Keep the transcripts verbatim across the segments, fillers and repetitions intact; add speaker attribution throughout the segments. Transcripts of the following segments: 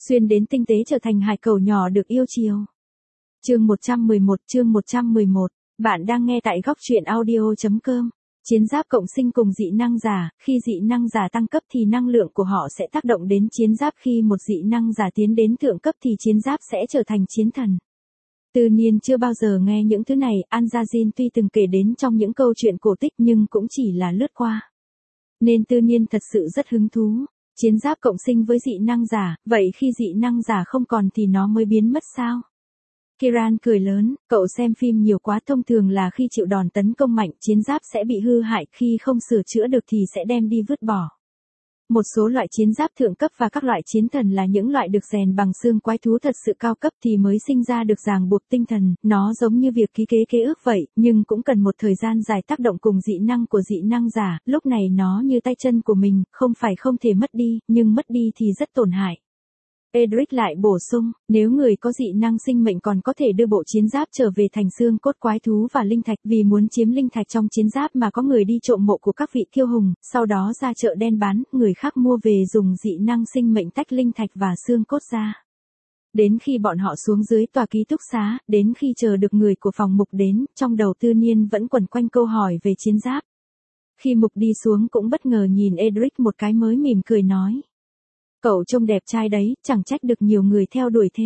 Speaker 1: xuyên đến tinh tế trở thành hải cẩu nhỏ được yêu chiều. Chương một trăm mười một, chương một trăm mười một, bạn đang nghe tại góc truyện audio chấm com. Chiến giáp cộng sinh cùng dị năng giả, khi dị năng giả tăng cấp thì năng lượng của họ sẽ tác động đến chiến giáp, khi một dị năng giả tiến đến thượng cấp thì chiến giáp sẽ trở thành chiến thần. Tư Niên chưa bao giờ nghe những thứ này, Anjazin tuy từng kể đến trong những câu chuyện cổ tích nhưng cũng chỉ là lướt qua. Nên Tư Niên thật sự rất hứng thú. Chiến giáp cộng sinh với dị năng giả, vậy khi dị năng giả không còn thì nó mới biến mất sao? Kiran cười lớn, cậu xem phim nhiều quá, thông thường là khi chịu đòn tấn công mạnh chiến giáp sẽ bị hư hại, khi không sửa chữa được thì sẽ đem đi vứt bỏ. Một số loại chiến giáp thượng cấp và các loại chiến thần là những loại được rèn bằng xương quái thú thật sự cao cấp thì mới sinh ra được ràng buộc tinh thần, nó giống như việc ký kế kế ước vậy, nhưng cũng cần một thời gian dài tác động cùng dị năng của dị năng giả, lúc này nó như tay chân của mình, không phải không thể mất đi, nhưng mất đi thì rất tổn hại. Edric lại bổ sung, nếu người có dị năng sinh mệnh còn có thể đưa bộ chiến giáp trở về thành xương cốt quái thú và linh thạch, vì muốn chiếm linh thạch trong chiến giáp mà có người đi trộm mộ của các vị kiêu hùng, sau đó ra chợ đen bán, người khác mua về dùng dị năng sinh mệnh tách linh thạch và xương cốt ra. Đến khi bọn họ xuống dưới tòa ký túc xá, đến khi chờ được người của phòng Mục đến, trong đầu Tư Niên vẫn quẩn quanh câu hỏi về chiến giáp. Khi Mục đi xuống cũng bất ngờ nhìn Edric một cái mới mỉm cười nói. Cậu trông đẹp trai đấy, chẳng trách được nhiều người theo đuổi thế.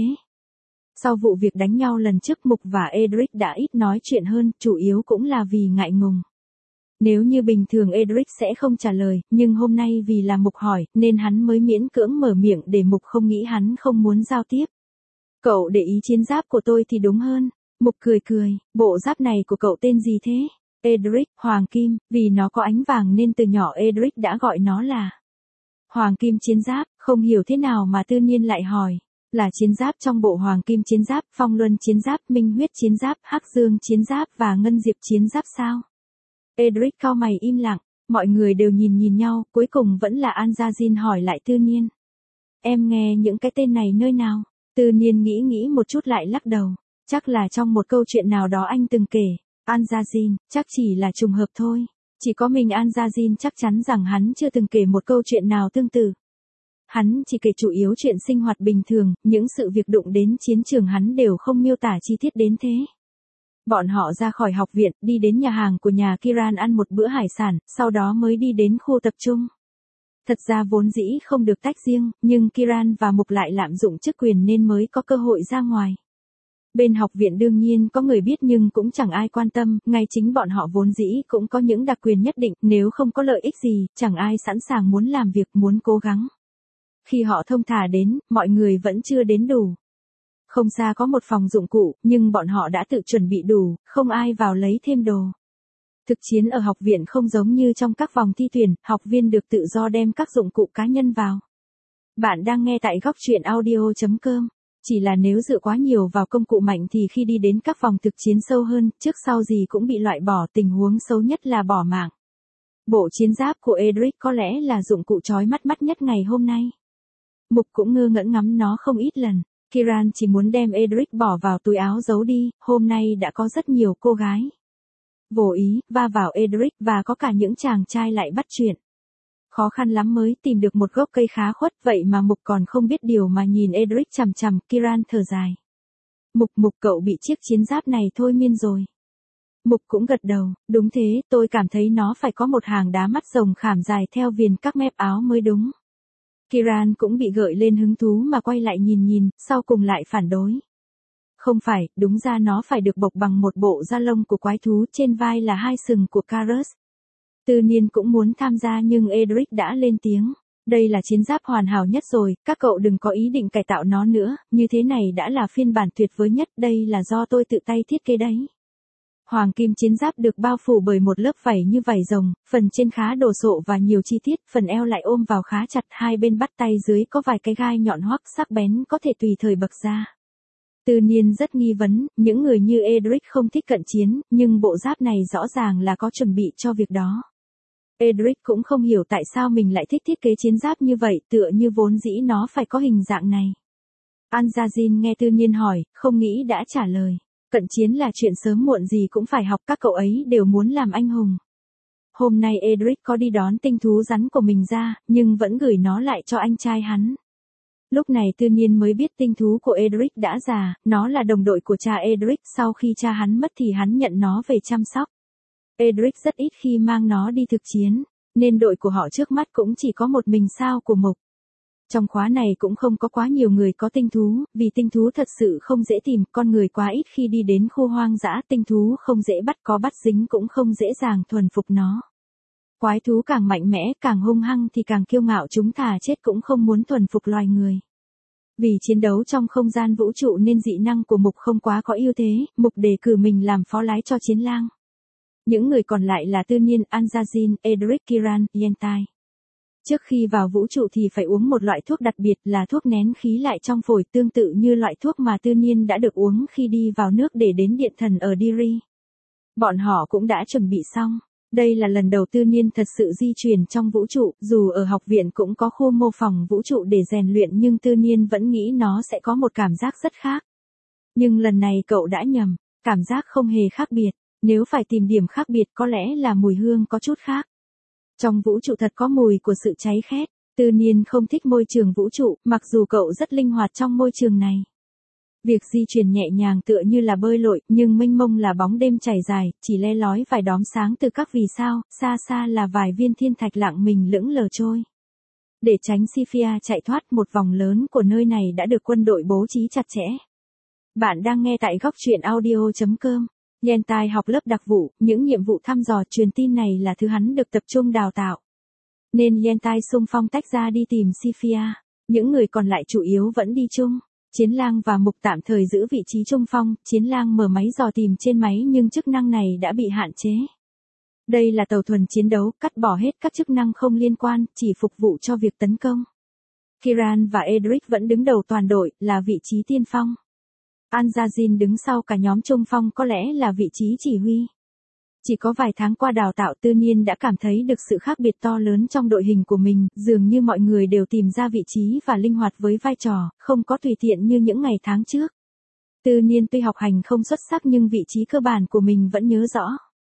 Speaker 1: Sau vụ việc đánh nhau lần trước, Mục và Edric đã ít nói chuyện hơn, chủ yếu cũng là vì ngại ngùng. Nếu như bình thường Edric sẽ không trả lời, nhưng hôm nay vì là Mục hỏi, nên hắn mới miễn cưỡng mở miệng để Mục không nghĩ hắn không muốn giao tiếp. Cậu để ý chiến giáp của tôi thì đúng hơn. Mục cười cười, bộ giáp này của cậu tên gì thế? Edric, Hoàng Kim, vì nó có ánh vàng nên từ nhỏ Edric đã gọi nó là Hoàng Kim chiến giáp. Không hiểu thế nào mà Tư Niên lại hỏi, là chiến giáp trong bộ Hoàng Kim chiến giáp, Phong Luân chiến giáp, Minh huyết chiến giáp, Hắc Dương chiến giáp và Ngân Diệp chiến giáp sao? Edric cau mày im lặng, mọi người đều nhìn nhìn nhau, cuối cùng vẫn là Anjazin hỏi lại Tư Niên. Em nghe những cái tên này nơi nào? Tư Niên nghĩ nghĩ một chút lại lắc đầu, chắc là trong một câu chuyện nào đó anh từng kể. Anjazin, chắc chỉ là trùng hợp thôi. Chỉ có mình Anjazin chắc chắn rằng hắn chưa từng kể một câu chuyện nào tương tự. Hắn chỉ kể chủ yếu chuyện sinh hoạt bình thường, những sự việc đụng đến chiến trường hắn đều không miêu tả chi tiết đến thế. Bọn họ ra khỏi học viện, đi đến nhà hàng của nhà Kiran ăn một bữa hải sản, sau đó mới đi đến khu tập trung. Thật ra vốn dĩ không được tách riêng, nhưng Kiran và Mục lại lạm dụng chức quyền nên mới có cơ hội ra ngoài. Bên học viện đương nhiên có người biết nhưng cũng chẳng ai quan tâm, ngay chính bọn họ vốn dĩ cũng có những đặc quyền nhất định, nếu không có lợi ích gì, chẳng ai sẵn sàng muốn làm việc, muốn cố gắng. Khi họ thông thả đến, mọi người vẫn chưa đến đủ. Không xa có một phòng dụng cụ, nhưng bọn họ đã tự chuẩn bị đủ, không ai vào lấy thêm đồ. Thực chiến ở học viện không giống như trong các vòng thi tuyển, học viên được tự do đem các dụng cụ cá nhân vào. Bạn đang nghe tại góc truyện audio chấm com. Chỉ là nếu dựa quá nhiều vào công cụ mạnh thì khi đi đến các vòng thực chiến sâu hơn, trước sau gì cũng bị loại bỏ, tình huống xấu nhất là bỏ mạng. Bộ chiến giáp của Edric có lẽ là dụng cụ chói mắt mắt nhất ngày hôm nay. Mục cũng ngơ ngẩn ngắm nó không ít lần. Kiran chỉ muốn đem Edric bỏ vào túi áo giấu đi, hôm nay đã có rất nhiều cô gái vô ý va vào Edric và có cả những chàng trai lại bắt chuyện. Khó khăn lắm mới tìm được một gốc cây khá khuất, vậy mà Mục còn không biết điều mà nhìn Edric chằm chằm. Kiran thở dài. Mục Mục cậu bị chiếc chiến giáp này thôi miên rồi. Mục cũng gật đầu, đúng thế, tôi cảm thấy nó phải có một hàng đá mắt rồng khảm dài theo viền các mép áo mới đúng. Kiran cũng bị gợi lên hứng thú mà quay lại nhìn nhìn, sau cùng lại phản đối. Không phải, đúng ra nó phải được bọc bằng một bộ da lông của quái thú, trên vai là hai sừng của Karus. Tư Niên cũng muốn tham gia nhưng Edric đã lên tiếng. Đây là chiến giáp hoàn hảo nhất rồi, các cậu đừng có ý định cải tạo nó nữa, như thế này đã là phiên bản tuyệt vời nhất, đây là do tôi tự tay thiết kế đấy. Hoàng Kim chiến giáp được bao phủ bởi một lớp vảy như vảy rồng, phần trên khá đồ sộ và nhiều chi tiết, phần eo lại ôm vào khá chặt, hai bên bắt tay dưới có vài cái gai nhọn hoắt sắc bén có thể tùy thời bật ra. Tư Niên rất nghi vấn, những người như Edric không thích cận chiến, nhưng bộ giáp này rõ ràng là có chuẩn bị cho việc đó. Edric cũng không hiểu tại sao mình lại thích thiết kế chiến giáp như vậy, tựa như vốn dĩ nó phải có hình dạng này. Anjazin nghe Tư Niên hỏi, không nghĩ đã trả lời. Cận chiến là chuyện sớm muộn gì cũng phải học, các cậu ấy đều muốn làm anh hùng. Hôm nay Edric có đi đón tinh thú rắn của mình ra, nhưng vẫn gửi nó lại cho anh trai hắn. Lúc này Tư Niên mới biết tinh thú của Edric đã già, nó là đồng đội của cha Edric, sau khi cha hắn mất thì hắn nhận nó về chăm sóc. Edric rất ít khi mang nó đi thực chiến, nên đội của họ trước mắt cũng chỉ có một mình Sao của Mục. Trong khóa này cũng không có quá nhiều người có tinh thú, vì tinh thú thật sự không dễ tìm, con người quá ít khi đi đến khu hoang dã, tinh thú không dễ bắt, có bắt dính cũng không dễ dàng thuần phục nó. Quái thú càng mạnh mẽ, càng hung hăng thì càng kiêu ngạo, chúng thà chết cũng không muốn thuần phục loài người. Vì chiến đấu trong không gian vũ trụ nên dị năng của Mục không quá có ưu thế, Mục đề cử mình làm phó lái cho chiến lang. Những người còn lại là Tư Niên, Anjazin, Edric, Kiran, Yentai. Trước khi vào vũ trụ thì phải uống một loại thuốc đặc biệt là thuốc nén khí lại trong phổi, tương tự như loại thuốc mà Tư Niên đã được uống khi đi vào nước để đến điện thần ở Diri. Bọn họ cũng đã chuẩn bị xong. Đây là lần đầu Tư Niên thật sự di chuyển trong vũ trụ, dù ở học viện cũng có khu mô phỏng vũ trụ để rèn luyện nhưng Tư Niên vẫn nghĩ nó sẽ có một cảm giác rất khác. Nhưng lần này cậu đã nhầm, cảm giác không hề khác biệt, nếu phải tìm điểm khác biệt có lẽ là mùi hương có chút khác. Trong vũ trụ thật có mùi của sự cháy khét, Tư Niên không thích môi trường vũ trụ, mặc dù cậu rất linh hoạt trong môi trường này. Việc di chuyển nhẹ nhàng tựa như là bơi lội, nhưng mênh mông là bóng đêm trải dài, chỉ le lói vài đóm sáng từ các vì sao, xa xa là vài viên thiên thạch lặng mình lững lờ trôi. Để tránh Sophia chạy thoát, một vòng lớn của nơi này đã được quân đội bố trí chặt chẽ. Bạn đang nghe tại góc truyện audio chấm com. Yentai học lớp đặc vụ, những nhiệm vụ thăm dò truyền tin này là thứ hắn được tập trung đào tạo. Nên Yentai xung phong tách ra đi tìm Sophia, những người còn lại chủ yếu vẫn đi chung. Chiến lang và Mục tạm thời giữ vị trí trung phong, chiến lang mở máy dò tìm trên máy nhưng chức năng này đã bị hạn chế. Đây là tàu thuần chiến đấu, cắt bỏ hết các chức năng không liên quan, chỉ phục vụ cho việc tấn công. Kiran và Edric vẫn đứng đầu toàn đội, là vị trí tiên phong. Anjazin đứng sau cả nhóm trung phong, có lẽ là vị trí chỉ huy. Chỉ có vài tháng qua đào tạo, Tư Niên đã cảm thấy được sự khác biệt to lớn trong đội hình của mình, dường như mọi người đều tìm ra vị trí và linh hoạt với vai trò, không có tùy tiện như những ngày tháng trước. Tư Niên tuy học hành không xuất sắc nhưng vị trí cơ bản của mình vẫn nhớ rõ.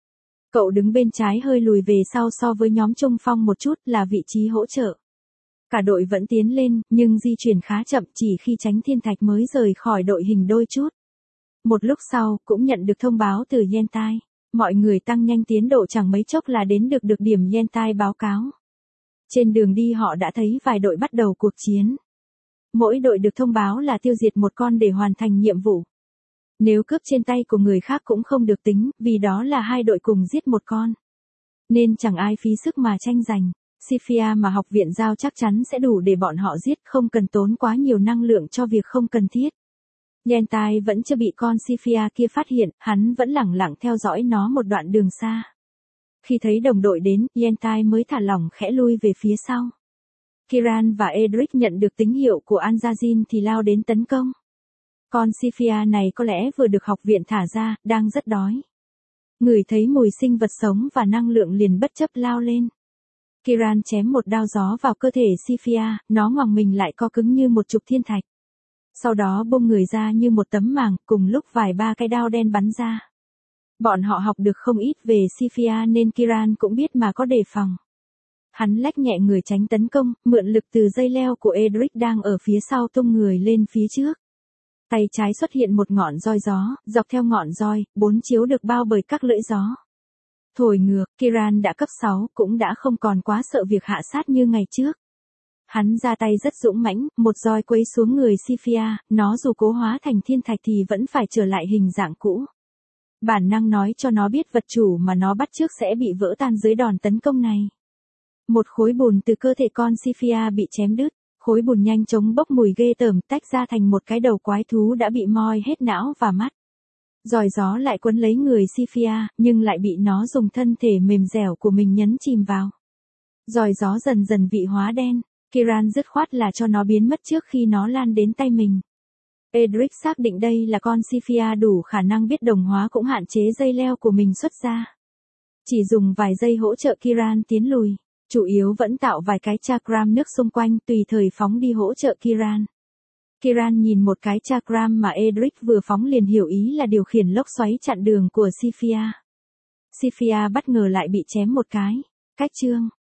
Speaker 1: Cậu đứng bên trái hơi lùi về sau so với nhóm trung phong một chút, là vị trí hỗ trợ. Cả đội vẫn tiến lên, nhưng di chuyển khá chậm, chỉ khi tránh thiên thạch mới rời khỏi đội hình đôi chút. Một lúc sau, cũng nhận được thông báo từ Yentai. Mọi người tăng nhanh tiến độ, chẳng mấy chốc là đến được được điểm Yentai báo cáo. Trên đường đi họ đã thấy vài đội bắt đầu cuộc chiến. Mỗi đội được thông báo là tiêu diệt một con để hoàn thành nhiệm vụ. Nếu cướp trên tay của người khác cũng không được tính, vì đó là hai đội cùng giết một con. Nên chẳng ai phí sức mà tranh giành. Sophia mà học viện giao chắc chắn sẽ đủ để bọn họ giết, không cần tốn quá nhiều năng lượng cho việc không cần thiết. Yentai vẫn chưa bị con Sophia kia phát hiện, hắn vẫn lẳng lặng theo dõi nó một đoạn đường xa. Khi thấy đồng đội đến, Yentai mới thả lỏng khẽ lui về phía sau. Kiran và Edric nhận được tín hiệu của Anjazin thì lao đến tấn công. Con Sophia này có lẽ vừa được học viện thả ra, đang rất đói. Ngửi thấy mùi sinh vật sống và năng lượng liền bất chấp lao lên. Kiran chém một đao gió vào cơ thể Sophia, nó ngoằng mình lại co cứng như một trục thiên thạch. Sau đó bung người ra như một tấm màng, cùng lúc vài ba cái đao đen bắn ra. Bọn họ học được không ít về Sophia nên Kiran cũng biết mà có đề phòng. Hắn lách nhẹ người tránh tấn công, mượn lực từ dây leo của Edric đang ở phía sau tung người lên phía trước. Tay trái xuất hiện một ngọn roi gió, dọc theo ngọn roi, bốn chiếu được bao bởi các lưỡi gió. Thổi ngược, Kiran đã cấp sáu, cũng đã không còn quá sợ việc hạ sát như ngày trước. Hắn ra tay rất dũng mãnh, một roi quấy xuống người Sophia, nó dù cố hóa thành thiên thạch thì vẫn phải trở lại hình dạng cũ. Bản năng nói cho nó biết vật chủ mà nó bắt trước sẽ bị vỡ tan dưới đòn tấn công này. Một khối bùn từ cơ thể con Sophia bị chém đứt, khối bùn nhanh chóng bốc mùi ghê tởm, tách ra thành một cái đầu quái thú đã bị moi hết não và mắt. Roi gió lại quấn lấy người Sophia, nhưng lại bị nó dùng thân thể mềm dẻo của mình nhấn chìm vào. Roi gió dần dần vị hóa đen, Kiran dứt khoát là cho nó biến mất trước khi nó lan đến tay mình. Edric xác định đây là con Sophia đủ khả năng biết đồng hóa, cũng hạn chế dây leo của mình xuất ra. Chỉ dùng vài giây hỗ trợ Kiran tiến lùi, chủ yếu vẫn tạo vài cái chakram nước xung quanh, tùy thời phóng đi hỗ trợ Kiran. Kiran nhìn một cái chakram mà Edric vừa phóng liền hiểu ý là điều khiển lốc xoáy chặn đường của Sophia. Sophia bất ngờ lại bị chém một cái. Cách chương